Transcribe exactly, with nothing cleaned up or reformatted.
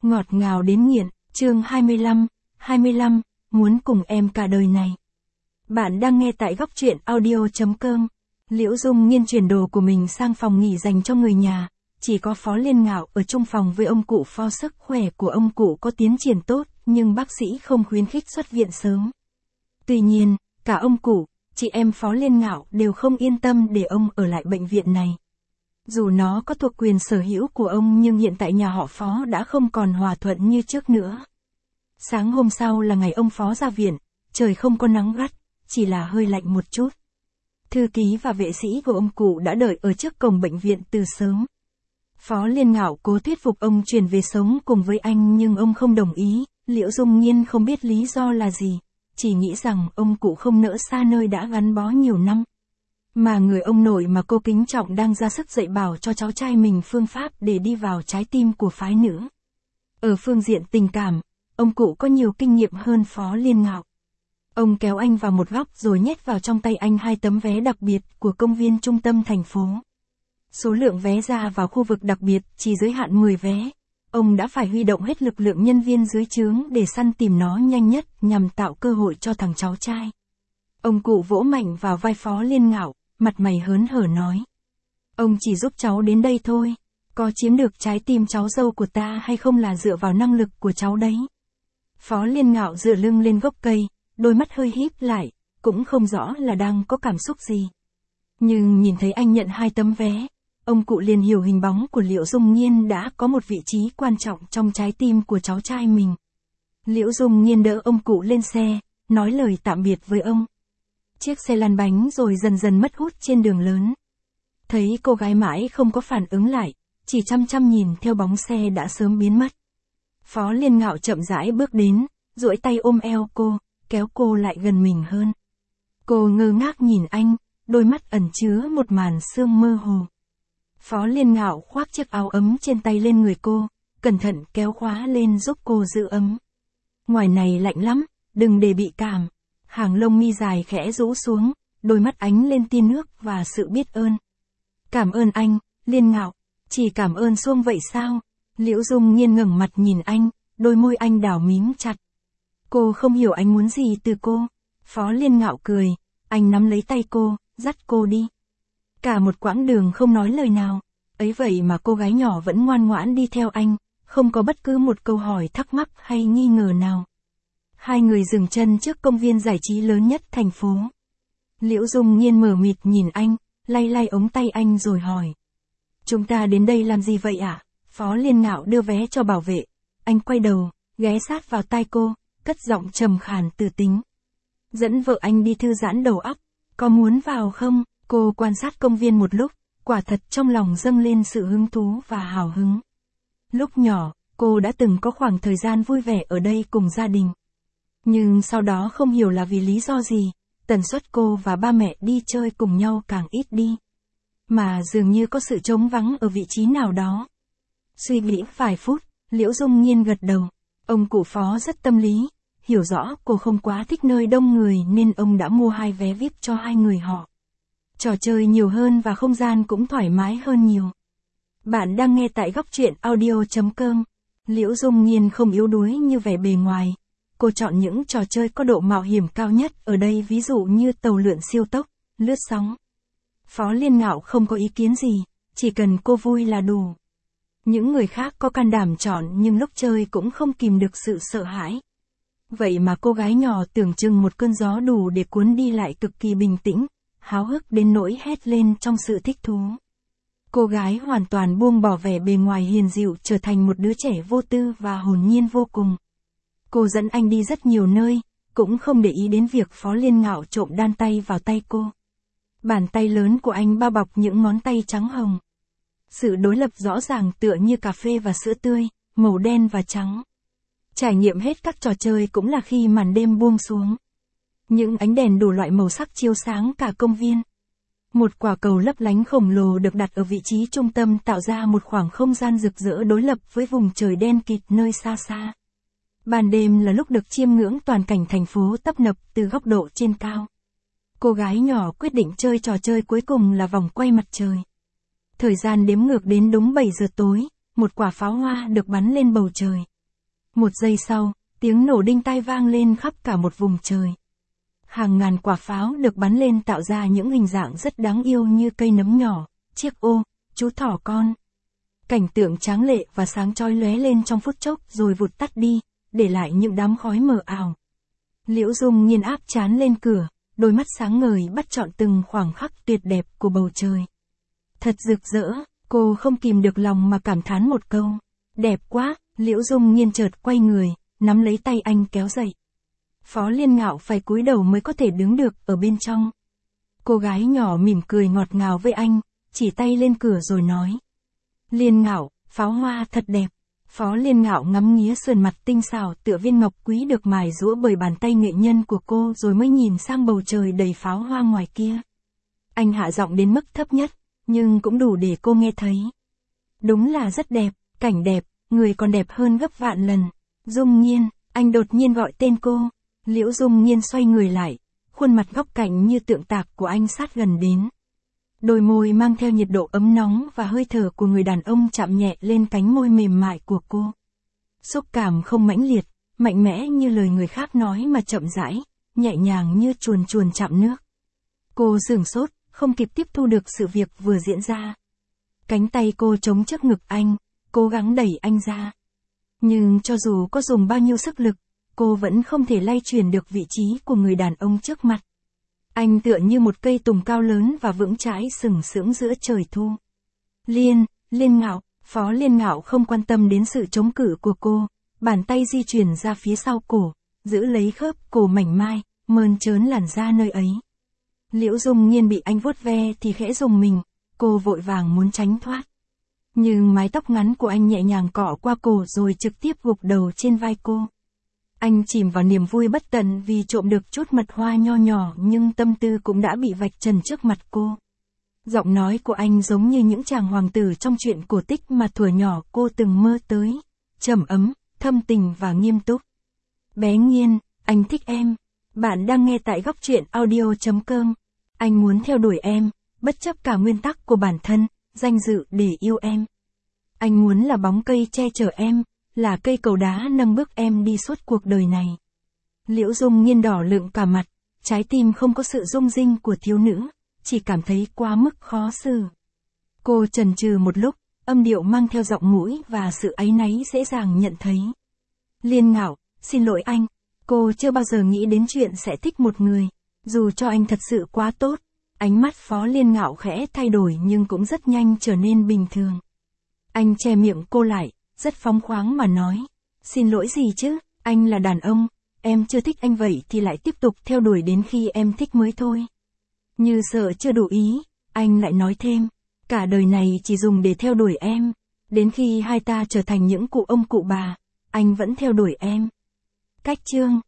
Ngọt ngào đến nghiện, chương hai mươi lăm, hai mươi lăm, muốn cùng em cả đời này. Bạn đang nghe tại góc truyện audio chấm com. Liễu Dung Nghiên chuyển đồ của mình sang phòng nghỉ dành cho người nhà, chỉ có Phó Liên Ngạo ở chung phòng với ông cụ Phó. Sức khỏe của ông cụ có tiến triển tốt, nhưng bác sĩ không khuyến khích xuất viện sớm. Tuy nhiên, cả ông cụ, chị em Phó Liên Ngạo đều không yên tâm để ông ở lại bệnh viện này. Dù nó có thuộc quyền sở hữu của ông nhưng hiện tại nhà họ Phó đã không còn hòa thuận như trước nữa. Sáng hôm sau là ngày ông Phó ra viện, trời không có nắng gắt, chỉ là hơi lạnh một chút. Thư ký và vệ sĩ của ông cụ đã đợi ở trước cổng bệnh viện từ sớm. Phó Liên Ngạo cố thuyết phục ông chuyển về sống cùng với anh nhưng ông không đồng ý. Liễu Dung Nghiên không biết lý do là gì, chỉ nghĩ rằng ông cụ không nỡ xa nơi đã gắn bó nhiều năm. Mà người ông nội mà cô kính trọng đang ra sức dạy bảo cho cháu trai mình phương pháp để đi vào trái tim của phái nữ. Ở phương diện tình cảm, ông cụ có nhiều kinh nghiệm hơn Phó Liên Ngạo. Ông kéo anh vào một góc rồi nhét vào trong tay anh hai tấm vé đặc biệt của công viên trung tâm thành phố. Số lượng vé ra vào khu vực đặc biệt chỉ giới hạn mười vé. Ông đã phải huy động hết lực lượng nhân viên dưới trướng để săn tìm nó nhanh nhất nhằm tạo cơ hội cho thằng cháu trai. Ông cụ vỗ mạnh vào vai Phó Liên Ngạo, mặt mày hớn hở nói. Ông chỉ giúp cháu đến đây thôi, có chiếm được trái tim cháu dâu của ta hay không là dựa vào năng lực của cháu đấy. Phó Liên Ngạo dựa lưng lên gốc cây, đôi mắt hơi híp lại, cũng không rõ là đang có cảm xúc gì. Nhưng nhìn thấy anh nhận hai tấm vé, ông cụ liền hiểu hình bóng của Liễu Dung Nghiên đã có một vị trí quan trọng trong trái tim của cháu trai mình. Liễu Dung Nghiên đỡ ông cụ lên xe, nói lời tạm biệt với ông. Chiếc xe lăn bánh rồi dần dần mất hút trên đường lớn. Thấy cô gái mãi không có phản ứng lại, chỉ chăm chăm nhìn theo bóng xe đã sớm biến mất. Phó Liên Ngạo chậm rãi bước đến, duỗi tay ôm eo cô, kéo cô lại gần mình hơn. Cô ngơ ngác nhìn anh, đôi mắt ẩn chứa một màn sương mơ hồ. Phó Liên Ngạo khoác chiếc áo ấm trên tay lên người cô, cẩn thận kéo khóa lên giúp cô giữ ấm. Ngoài này lạnh lắm, đừng để bị cảm. Hàng lông mi dài khẽ rũ xuống, đôi mắt ánh lên tia nước và sự biết ơn. Cảm ơn anh, Liên Ngạo, chỉ cảm ơn xuông vậy sao? Liễu Dung Nghiên ngẩng mặt nhìn anh, đôi môi anh đảo mím chặt. Cô không hiểu anh muốn gì từ cô. Phó Liên Ngạo cười, anh nắm lấy tay cô, dắt cô đi. Cả một quãng đường không nói lời nào, ấy vậy mà cô gái nhỏ vẫn ngoan ngoãn đi theo anh, không có bất cứ một câu hỏi thắc mắc hay nghi ngờ nào. Hai người dừng chân trước công viên giải trí lớn nhất thành phố. Liễu Dung Nghiên mờ mịt nhìn anh, lay lay ống tay anh rồi hỏi. Chúng ta đến đây làm gì vậy ạ? À? Phó Liên Ngạo đưa vé cho bảo vệ. Anh quay đầu, ghé sát vào tai cô, cất giọng trầm khàn từ tính. Dẫn vợ anh đi thư giãn đầu óc, có muốn vào không? Cô quan sát công viên một lúc, quả thật trong lòng dâng lên sự hứng thú và hào hứng. Lúc nhỏ, cô đã từng có khoảng thời gian vui vẻ ở đây cùng gia đình. Nhưng sau đó không hiểu là vì lý do gì, tần suất cô và ba mẹ đi chơi cùng nhau càng ít đi. Mà dường như có sự trống vắng ở vị trí nào đó. Suy nghĩ vài phút, Liễu Dung Nghiên gật đầu. Ông cụ Phó rất tâm lý, hiểu rõ cô không quá thích nơi đông người nên ông đã mua hai vé vi ai pi cho hai người họ. Trò chơi nhiều hơn và không gian cũng thoải mái hơn nhiều. Bạn đang nghe tại góc truyện audio chấm com. Liễu Dung Nghiên không yếu đuối như vẻ bề ngoài. Cô chọn những trò chơi có độ mạo hiểm cao nhất ở đây, ví dụ như tàu lượn siêu tốc, lướt sóng. Phó Liên Ngạo không có ý kiến gì, chỉ cần cô vui là đủ. Những người khác có can đảm chọn nhưng lúc chơi cũng không kìm được sự sợ hãi. Vậy mà cô gái nhỏ tưởng chừng một cơn gió đủ để cuốn đi lại cực kỳ bình tĩnh, háo hức đến nỗi hét lên trong sự thích thú. Cô gái hoàn toàn buông bỏ vẻ bề ngoài hiền dịu trở thành một đứa trẻ vô tư và hồn nhiên vô cùng. Cô dẫn anh đi rất nhiều nơi, cũng không để ý đến việc Phó Liên Ngạo trộm đan tay vào tay cô. Bàn tay lớn của anh bao bọc những ngón tay trắng hồng. Sự đối lập rõ ràng tựa như cà phê và sữa tươi, màu đen và trắng. Trải nghiệm hết các trò chơi cũng là khi màn đêm buông xuống. Những ánh đèn đủ loại màu sắc chiếu sáng cả công viên. Một quả cầu lấp lánh khổng lồ được đặt ở vị trí trung tâm tạo ra một khoảng không gian rực rỡ đối lập với vùng trời đen kịt nơi xa xa. Ban đêm là lúc được chiêm ngưỡng toàn cảnh thành phố tấp nập từ góc độ trên cao. Cô gái nhỏ quyết định chơi trò chơi cuối cùng là vòng quay mặt trời. Thời gian đếm ngược đến đúng bảy giờ tối, một quả pháo hoa được bắn lên bầu trời. Một giây sau, tiếng nổ đinh tai vang lên khắp cả một vùng trời. Hàng ngàn quả pháo được bắn lên tạo ra những hình dạng rất đáng yêu như cây nấm nhỏ, chiếc ô, chú thỏ con. Cảnh tượng tráng lệ và sáng chói lóe lên trong phút chốc rồi vụt tắt đi, để lại những đám khói mờ ảo. Liễu Dung Nhiên áp trán lên cửa, đôi mắt sáng ngời bắt trọn từng khoảng khắc tuyệt đẹp của bầu trời. Thật rực rỡ, cô không kìm được lòng mà cảm thán một câu. Đẹp quá, Liễu Dung Nhiên chợt quay người, nắm lấy tay anh kéo dậy. Phó Liên Ngạo phải cúi đầu mới có thể đứng được ở bên trong. Cô gái nhỏ mỉm cười ngọt ngào với anh, chỉ tay lên cửa rồi nói. Liên Ngạo, pháo hoa thật đẹp. Phó Liên Ngạo ngắm nghía sườn mặt tinh xảo tựa viên ngọc quý được mài giũa bởi bàn tay nghệ nhân của cô rồi mới nhìn sang bầu trời đầy pháo hoa ngoài kia. Anh hạ giọng đến mức thấp nhất, nhưng cũng đủ để cô nghe thấy. Đúng là rất đẹp, cảnh đẹp, người còn đẹp hơn gấp vạn lần. Dung Nhiên, anh đột nhiên gọi tên cô. Liễu Dung Nhiên xoay người lại, khuôn mặt góc cạnh như tượng tạc của anh sát gần đến. Đôi môi mang theo nhiệt độ ấm nóng và hơi thở của người đàn ông chạm nhẹ lên cánh môi mềm mại của cô. Xúc cảm không mãnh liệt, mạnh mẽ như lời người khác nói mà chậm rãi, nhẹ nhàng như chuồn chuồn chạm nước. Cô sửng sốt, không kịp tiếp thu được sự việc vừa diễn ra. Cánh tay cô chống trước ngực anh, cố gắng đẩy anh ra. Nhưng cho dù có dùng bao nhiêu sức lực, cô vẫn không thể lay chuyển được vị trí của người đàn ông trước mặt. Anh tựa như một cây tùng cao lớn và vững chãi sừng sững giữa trời thu. Liên, Liên Ngạo, Phó Liên Ngạo không quan tâm đến sự chống cự của cô, bàn tay di chuyển ra phía sau cổ, giữ lấy khớp cổ mảnh mai, mơn trớn làn da nơi ấy. Liễu Dung Nhiên bị anh vuốt ve thì khẽ rùng mình, cô vội vàng muốn tránh thoát. Nhưng mái tóc ngắn của anh nhẹ nhàng cọ qua cổ rồi trực tiếp gục đầu trên vai cô. Anh chìm vào niềm vui bất tận vì trộm được chút mật hoa nho nhỏ nhưng tâm tư cũng đã bị vạch trần trước mặt cô. Giọng nói của anh giống như những chàng hoàng tử trong truyện cổ tích mà thuở nhỏ cô từng mơ tới. Trầm ấm, thâm tình và nghiêm túc. Bé Nhiên, anh thích em. Bạn đang nghe tại góc truyện audio chấm com. Anh muốn theo đuổi em, bất chấp cả nguyên tắc của bản thân, danh dự để yêu em. Anh muốn là bóng cây che chở em, là cây cầu đá nâng bước em đi suốt cuộc đời này. Liễu Dung Nhiên đỏ lựng cả mặt, trái tim không có sự rung rinh của thiếu nữ, chỉ cảm thấy quá mức khó xử. Cô chần chừ một lúc, âm điệu mang theo giọng mũi và sự áy náy dễ dàng nhận thấy. Liên Ngạo, xin lỗi anh, cô chưa bao giờ nghĩ đến chuyện sẽ thích một người, dù cho anh thật sự quá tốt. Ánh mắt Phó Liên Ngạo khẽ thay đổi nhưng cũng rất nhanh trở nên bình thường. Anh che miệng cô lại, rất phóng khoáng mà nói. Xin lỗi gì chứ, anh là đàn ông, em chưa thích anh vậy thì lại tiếp tục theo đuổi đến khi em thích mới thôi. Như sợ chưa đủ ý, anh lại nói thêm. Cả đời này chỉ dùng để theo đuổi em. Đến khi hai ta trở thành những cụ ông cụ bà, anh vẫn theo đuổi em. Cách chương